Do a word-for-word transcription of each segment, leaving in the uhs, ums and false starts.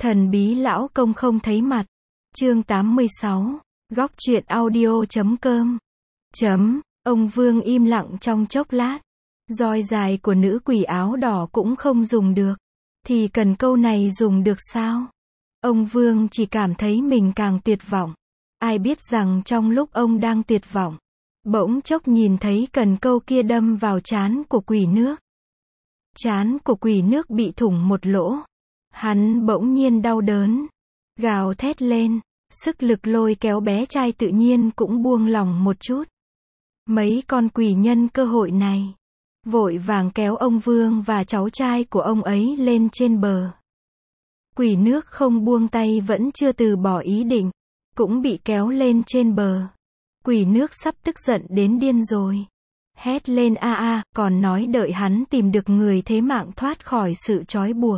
Thần bí lão công không thấy mặt. Chương tám mươi sáu. Góc truyện audio chấm com. Chấm. Ông Vương im lặng trong chốc lát. Roi dài của nữ quỷ áo đỏ cũng không dùng được. Thì cần câu này dùng được sao? Ông Vương chỉ cảm thấy mình càng tuyệt vọng. Ai biết rằng trong lúc ông đang tuyệt vọng, bỗng chốc nhìn thấy cần câu kia đâm vào trán của quỷ nước. Trán của quỷ nước bị thủng một lỗ. Hắn bỗng nhiên đau đớn, gào thét lên, sức lực lôi kéo bé trai tự nhiên cũng buông lỏng một chút. Mấy con quỷ nhân cơ hội này, vội vàng kéo ông Vương và cháu trai của ông ấy lên trên bờ. Quỷ nước không buông tay vẫn chưa từ bỏ ý định, cũng bị kéo lên trên bờ. Quỷ nước sắp tức giận đến điên rồi. Hét lên a a, còn nói đợi hắn tìm được người thế mạng thoát khỏi sự trói buộc,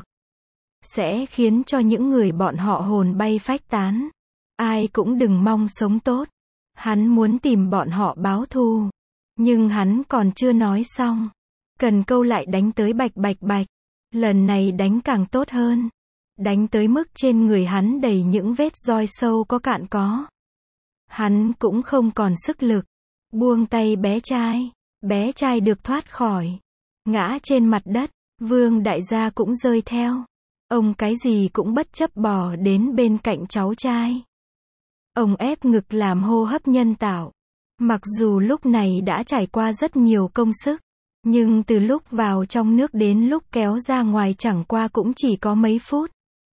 sẽ khiến cho những người bọn họ hồn bay phách tán. Ai cũng đừng mong sống tốt. Hắn muốn tìm bọn họ báo thù. Nhưng hắn còn chưa nói xong. Cần câu lại đánh tới bạch bạch bạch. Lần này đánh càng tốt hơn. Đánh tới mức trên người hắn đầy những vết roi sâu có cạn có. Hắn cũng không còn sức lực. Buông tay bé trai. Bé trai được thoát khỏi. Ngã trên mặt đất. Vương đại gia cũng rơi theo. Ông cái gì cũng bất chấp bò đến bên cạnh cháu trai. Ông ép ngực làm hô hấp nhân tạo. Mặc dù lúc này đã trải qua rất nhiều công sức, nhưng từ lúc vào trong nước đến lúc kéo ra ngoài chẳng qua cũng chỉ có mấy phút.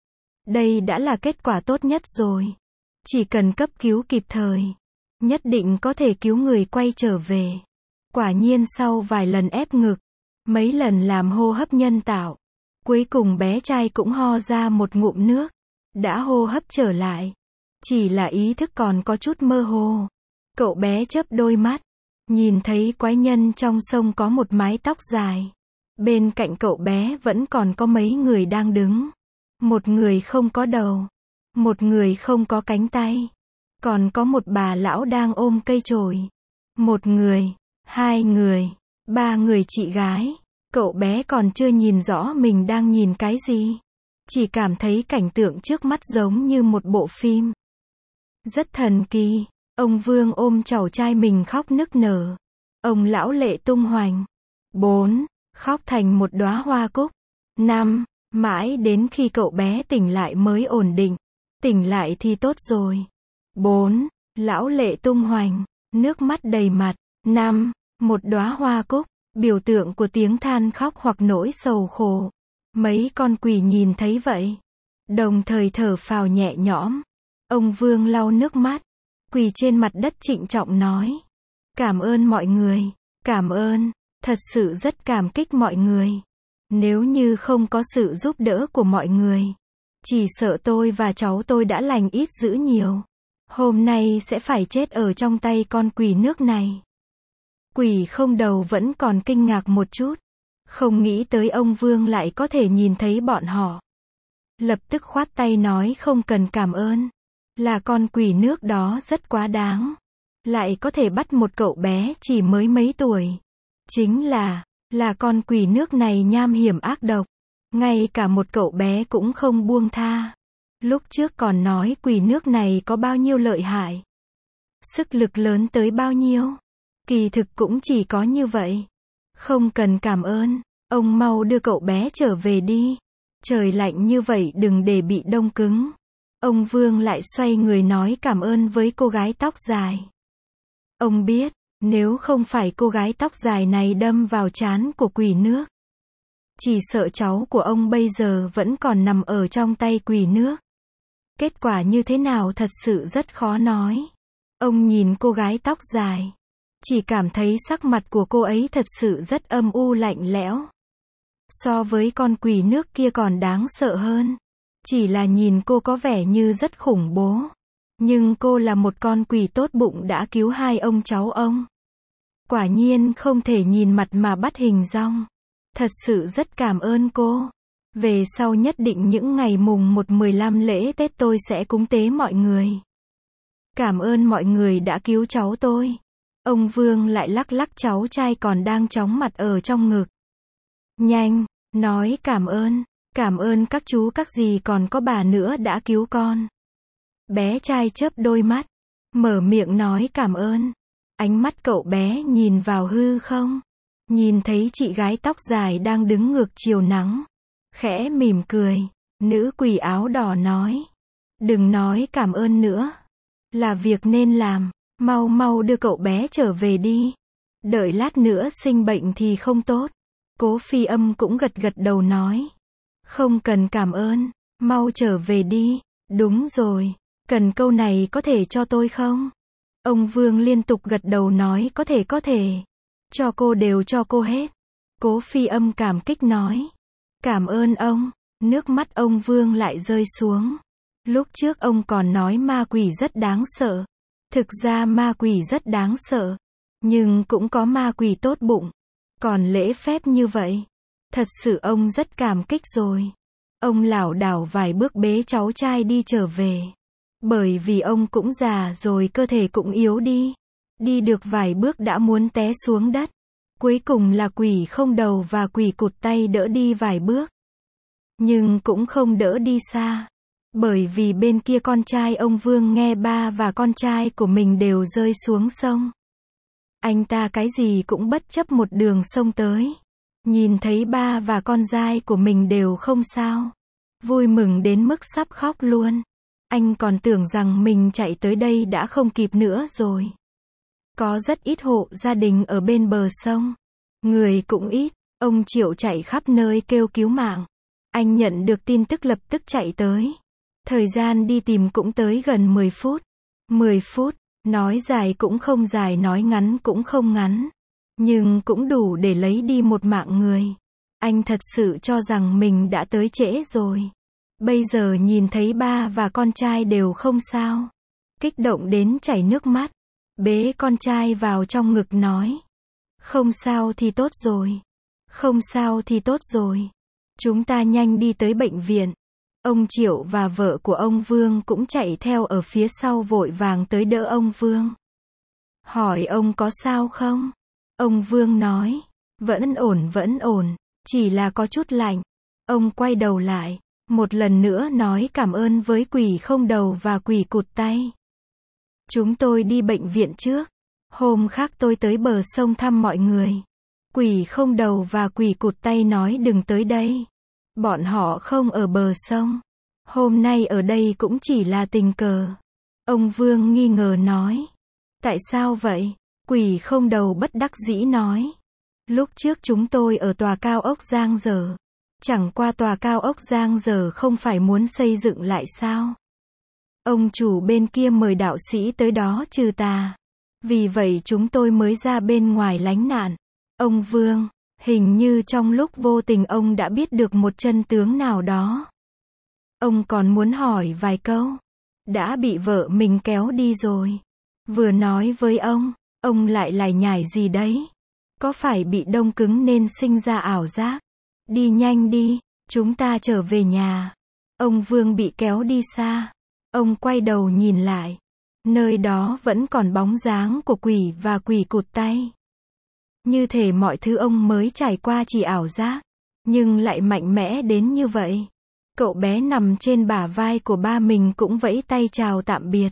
Đây đã là kết quả tốt nhất rồi. Chỉ cần cấp cứu kịp thời, nhất định có thể cứu người quay trở về. Quả nhiên sau vài lần ép ngực, mấy lần làm hô hấp nhân tạo, cuối cùng bé trai cũng ho ra một ngụm nước, đã hô hấp trở lại. Chỉ là ý thức còn có chút mơ hồ. Cậu bé chớp đôi mắt, nhìn thấy quái nhân trong sông có một mái tóc dài. Bên cạnh cậu bé vẫn còn có mấy người đang đứng. Một người không có đầu, một người không có cánh tay, còn có một bà lão đang ôm cây chổi. Một người, hai người, ba người chị gái. Cậu bé còn chưa nhìn rõ mình đang nhìn cái gì. Chỉ cảm thấy cảnh tượng trước mắt giống như một bộ phim. Rất thần kỳ. Ông Vương ôm cháu trai mình khóc nức nở. Ông lão lệ tung hoành. Bốn. Khóc thành một đóa hoa cúc. Năm. Mãi đến khi cậu bé tỉnh lại mới ổn định. Tỉnh lại thì tốt rồi. Bốn. Lão lệ tung hoành. Nước mắt đầy mặt. Năm. Một đóa hoa cúc. Biểu tượng của tiếng than khóc hoặc nỗi sầu khổ. Mấy con quỷ nhìn thấy vậy, đồng thời thở phào nhẹ nhõm. Ông Vương lau nước mắt, quỳ trên mặt đất trịnh trọng nói. Cảm ơn mọi người, cảm ơn, thật sự rất cảm kích mọi người. Nếu như không có sự giúp đỡ của mọi người, chỉ sợ tôi và cháu tôi đã lành ít dữ nhiều. Hôm nay sẽ phải chết ở trong tay con quỷ nước này. Quỷ không đầu vẫn còn kinh ngạc một chút. Không nghĩ tới ông Vương lại có thể nhìn thấy bọn họ. Lập tức khoát tay nói không cần cảm ơn. Là con quỷ nước đó rất quá đáng. Lại có thể bắt một cậu bé chỉ mới mấy tuổi. Chính là, là con quỷ nước này nham hiểm ác độc. Ngay cả một cậu bé cũng không buông tha. Lúc trước còn nói quỷ nước này có bao nhiêu lợi hại. Sức lực lớn tới bao nhiêu. Kỳ thực cũng chỉ có như vậy. Không cần cảm ơn, ông mau đưa cậu bé trở về đi. Trời lạnh như vậy đừng để bị đông cứng. Ông Vương lại xoay người nói cảm ơn với cô gái tóc dài. Ông biết, nếu không phải cô gái tóc dài này đâm vào trán của quỷ nước, chỉ sợ cháu của ông bây giờ vẫn còn nằm ở trong tay quỷ nước. Kết quả như thế nào thật sự rất khó nói. Ông nhìn cô gái tóc dài, chỉ cảm thấy sắc mặt của cô ấy thật sự rất âm u lạnh lẽo. So với con quỷ nước kia còn đáng sợ hơn. Chỉ là nhìn cô có vẻ như rất khủng bố. Nhưng cô là một con quỷ tốt bụng đã cứu hai ông cháu ông. Quả nhiên không thể nhìn mặt mà bắt hình dong. Thật sự rất cảm ơn cô. Về sau nhất định những ngày mùng một mười lăm lễ Tết tôi sẽ cúng tế mọi người. Cảm ơn mọi người đã cứu cháu tôi. Ông Vương lại lắc lắc cháu trai còn đang chóng mặt ở trong ngực. Nhanh, nói cảm ơn, Cảm ơn các chú các dì còn có bà nữa đã cứu con. Bé trai chớp đôi mắt, mở miệng nói cảm ơn. Ánh mắt cậu bé nhìn vào hư không, nhìn thấy chị gái tóc dài đang đứng ngược chiều nắng, khẽ mỉm cười. Nữ quỷ áo đỏ nói, đừng nói cảm ơn nữa, là việc nên làm, mau mau đưa cậu bé trở về đi, đợi lát nữa sinh bệnh thì không tốt. Cố Phi Âm cũng gật gật đầu nói, không cần cảm ơn, mau trở về đi. Đúng rồi, cần câu này có thể cho tôi không? Ông Vương liên tục gật đầu nói có thể có thể, cho cô đều cho cô hết. Cố Phi Âm cảm kích nói, cảm ơn ông. Nước mắt ông Vương lại rơi xuống. Lúc trước ông còn nói ma quỷ rất đáng sợ. Thực ra ma quỷ rất đáng sợ, nhưng cũng có ma quỷ tốt bụng, còn lễ phép như vậy. Thật sự ông rất cảm kích rồi. Ông lảo đảo vài bước bế cháu trai đi trở về. Bởi vì ông cũng già rồi, cơ thể cũng yếu đi. Đi được vài bước đã muốn té xuống đất. Cuối cùng là quỷ không đầu và quỷ cụt tay đỡ đi vài bước. Nhưng cũng không đỡ đi xa. Bởi vì bên kia con trai ông Vương nghe ba và con trai của mình đều rơi xuống sông. Anh ta cái gì cũng bất chấp một đường sông tới. Nhìn thấy ba và con trai của mình đều không sao. Vui mừng đến mức sắp khóc luôn. Anh còn tưởng rằng mình chạy tới đây đã không kịp nữa rồi. Có rất ít hộ gia đình ở bên bờ sông. Người cũng ít. Ông Triệu chạy khắp nơi kêu cứu mạng. Anh nhận được tin tức lập tức chạy tới. Thời gian đi tìm cũng tới gần mười phút. mười phút, nói dài cũng không dài, nói ngắn cũng không ngắn. Nhưng cũng đủ để lấy đi một mạng người. Anh thật sự cho rằng mình đã tới trễ rồi. Bây giờ nhìn thấy ba và con trai đều không sao. Kích động đến chảy nước mắt. Bế con trai vào trong ngực nói. Không sao thì tốt rồi. Không sao thì tốt rồi. Chúng ta nhanh đi tới bệnh viện. Ông Triệu và vợ của ông Vương cũng chạy theo ở phía sau vội vàng tới đỡ ông Vương. Hỏi ông có sao không? Ông Vương nói, vẫn ổn vẫn ổn, chỉ là có chút lạnh. Ông quay đầu lại, một lần nữa nói cảm ơn với quỷ không đầu và quỷ cụt tay. Chúng tôi đi bệnh viện trước. Hôm khác tôi tới bờ sông thăm mọi người. Quỷ không đầu và quỷ cụt tay nói đừng tới đây. Bọn họ không ở bờ sông. Hôm nay ở đây cũng chỉ là tình cờ. Ông Vương nghi ngờ nói. Tại sao vậy? Quỷ không đầu bất đắc dĩ nói. Lúc trước chúng tôi ở tòa cao ốc Giang Dở. Chẳng qua tòa cao ốc Giang Dở không phải muốn xây dựng lại sao? Ông chủ bên kia mời đạo sĩ tới đó trừ tà. Vì vậy chúng tôi mới ra bên ngoài lánh nạn. Ông Vương, hình như trong lúc vô tình ông đã biết được một chân tướng nào đó. Ông còn muốn hỏi vài câu. Đã bị vợ mình kéo đi rồi. Vừa nói với ông, ông lại lải nhải gì đấy? Có phải bị đông cứng nên sinh ra ảo giác? Đi nhanh đi, chúng ta trở về nhà. Ông Vương bị kéo đi xa. Ông quay đầu nhìn lại. Nơi đó vẫn còn bóng dáng của quỷ và quỷ cụt tay. Như thể mọi thứ ông mới trải qua chỉ ảo giác, nhưng lại mạnh mẽ đến như vậy. Cậu bé nằm trên bả vai của ba mình cũng vẫy tay chào tạm biệt.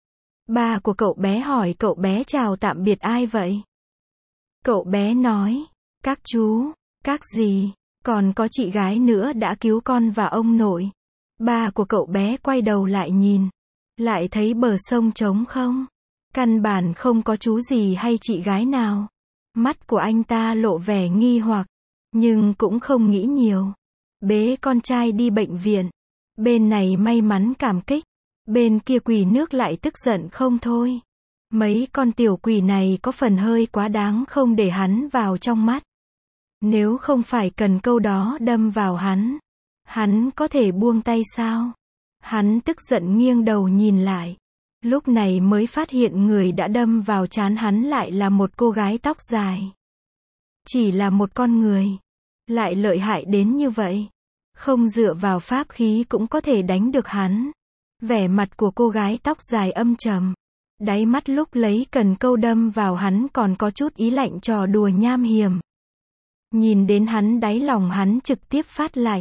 Ba của cậu bé hỏi cậu bé chào tạm biệt ai vậy? Cậu bé nói, các chú, các dì, còn có chị gái nữa đã cứu con và ông nội. Ba của cậu bé quay đầu lại nhìn, lại thấy bờ sông trống không. Căn bản không có chú gì hay chị gái nào. Mắt của anh ta lộ vẻ nghi hoặc, nhưng cũng không nghĩ nhiều. Bế con trai đi bệnh viện. Bên này may mắn cảm kích, bên kia quỷ nước lại tức giận không thôi. Mấy con tiểu quỷ này có phần hơi quá đáng không để hắn vào trong mắt. Nếu không phải cần câu đó đâm vào hắn, hắn có thể buông tay sao? Hắn tức giận nghiêng đầu nhìn lại. Lúc này mới phát hiện người đã đâm vào trán hắn lại là một cô gái tóc dài. Chỉ là một con người, lại lợi hại đến như vậy. Không dựa vào pháp khí cũng có thể đánh được hắn. Vẻ mặt của cô gái tóc dài âm trầm. Đáy mắt lúc lấy cần câu đâm vào hắn còn có chút ý lạnh trò đùa nham hiểm. Nhìn đến hắn đáy lòng hắn trực tiếp phát lạnh.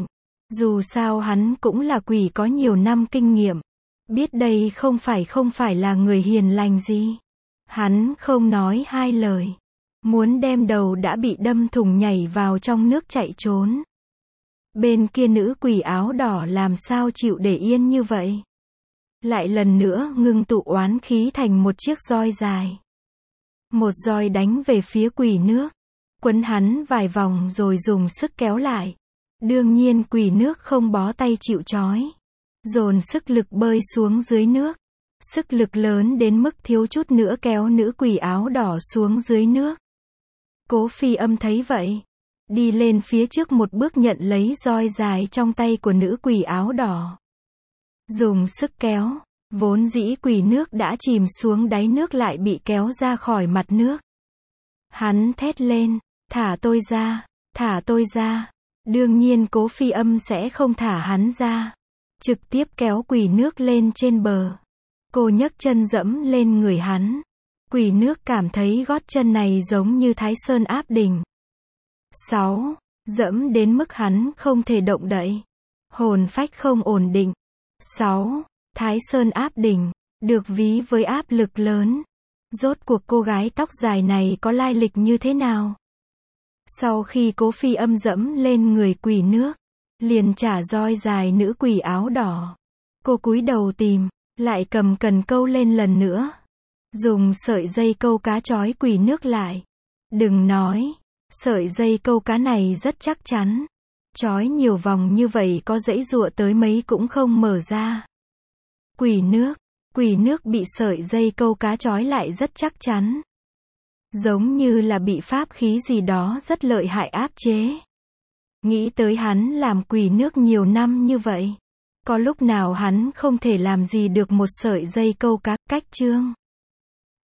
Dù sao hắn cũng là quỷ có nhiều năm kinh nghiệm. Biết đây không phải không phải là người hiền lành gì. Hắn không nói hai lời. Muốn đem đầu đã bị đâm thủng nhảy vào trong nước chạy trốn. Bên kia nữ quỷ áo đỏ làm sao chịu để yên như vậy. Lại lần nữa ngưng tụ oán khí thành một chiếc roi dài. Một roi đánh về phía quỷ nước. Quấn hắn vài vòng rồi dùng sức kéo lại. Đương nhiên quỷ nước không bó tay chịu trói. Dồn sức lực bơi xuống dưới nước. Sức lực lớn đến mức thiếu chút nữa kéo nữ quỷ áo đỏ xuống dưới nước. Cố Phi Âm thấy vậy. Đi lên phía trước một bước nhận lấy roi dài trong tay của nữ quỷ áo đỏ. Dùng sức kéo. Vốn dĩ quỷ nước đã chìm xuống đáy nước lại bị kéo ra khỏi mặt nước. Hắn thét lên. Thả tôi ra. Thả tôi ra. Đương nhiên Cố Phi Âm sẽ không thả hắn ra. Trực tiếp kéo quỷ nước lên trên bờ. Cô nhấc chân dẫm lên người hắn. Quỷ nước cảm thấy gót chân này giống như Thái Sơn áp đỉnh. sáu. Dẫm đến mức hắn không thể động đậy. Hồn phách không ổn định. sáu. Thái Sơn áp đỉnh, được ví với áp lực lớn. Rốt cuộc cô gái tóc dài này có lai lịch như thế nào? Sau khi Cố Phi Âm dẫm lên người quỷ nước, liền trả roi dài nữ quỷ áo đỏ. Cô cúi đầu tìm, lại cầm cần câu lên lần nữa. Dùng sợi dây câu cá trói quỷ nước lại. Đừng nói, sợi dây câu cá này rất chắc chắn. Trói nhiều vòng như vậy có giãy giụa tới mấy cũng không mở ra. Quỷ nước, quỷ nước bị sợi dây câu cá trói lại rất chắc chắn. Giống như là bị pháp khí gì đó rất lợi hại áp chế. Nghĩ tới hắn làm quỷ nước nhiều năm như vậy. Có lúc nào hắn không thể làm gì được một sợi dây câu cá. Cách chương